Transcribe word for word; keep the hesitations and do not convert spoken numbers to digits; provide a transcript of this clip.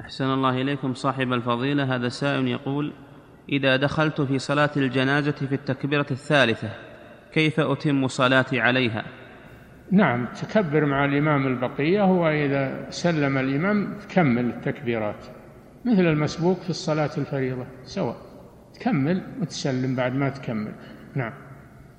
أحسن الله إليكم صاحب الفضيلة. هذا سائل يقول: إذا دخلت في صلاة الجنازة في التكبيرة الثالثة كيف أتم صلاتي عليها؟ نعم، تكبر مع الإمام البقية، وإذا سلم الإمام تكمل التكبيرات مثل المسبوق في الصلاة الفريضة سواء، تكمل وتسلم بعد ما تكمل. نعم.